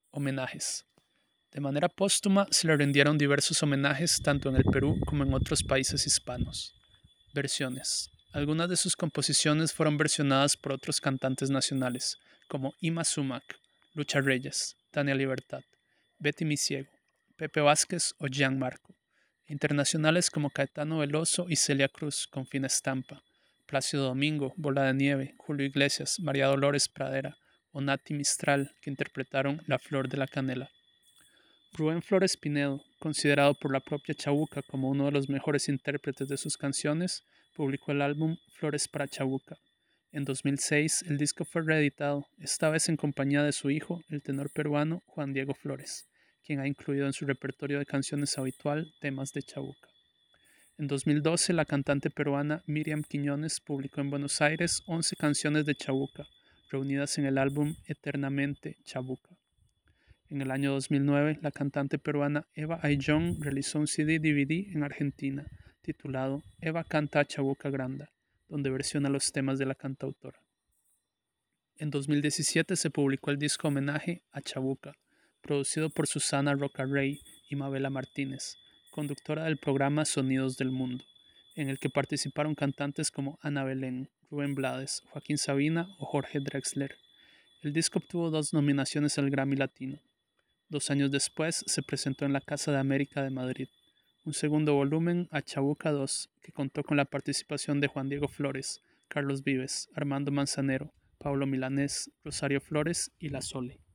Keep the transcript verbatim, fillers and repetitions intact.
Homenajes. De manera póstuma se le rindieron diversos homenajes tanto en el Perú como en otros países hispanos. Versiones. Algunas de sus composiciones fueron versionadas por otros cantantes nacionales, como Ima Sumac, Lucha Reyes, Tania Libertad, Betty Misiego, Pepe Vázquez o Gianmarco. Internacionales como Caetano Veloso y Celia Cruz, con Fina Estampa, Plácido Domingo, Bola de Nieve, Julio Iglesias, María Dolores Pradera o Nati Mistral, que interpretaron La Flor de la Canela. Rubén Flores Pinedo, considerado por la propia Chabuca como uno de los mejores intérpretes de sus canciones, publicó el álbum Flores para Chabuca. En dos mil seis, el disco fue reeditado, esta vez en compañía de su hijo, el tenor peruano Juan Diego Flores, quien ha incluido en su repertorio de canciones habitual temas de Chabuca. En dos mil doce, la cantante peruana Miriam Quiñones publicó en Buenos Aires once canciones de Chabuca, reunidas en el álbum Eternamente Chabuca. En el año dos mil nueve, la cantante peruana Eva Ayllón realizó un C D-D V D en Argentina, titulado Eva canta a Chabuca Granda, donde versiona los temas de la cantautora. En dos mil diecisiete se publicó el disco homenaje a Chabuca, producido por Susana Rocarrey y Mabela Martínez, conductora del programa Sonidos del Mundo, en el que participaron cantantes como Ana Belén, Rubén Blades, Joaquín Sabina o Jorge Drexler. El disco obtuvo dos nominaciones al Grammy Latino. Dos años después se presentó en la Casa de América de Madrid, un segundo volumen a Chabuca dos, que contó con la participación de Juan Diego Flores, Carlos Vives, Armando Manzanero, Pablo Milanés, Rosario Flores y La Sole.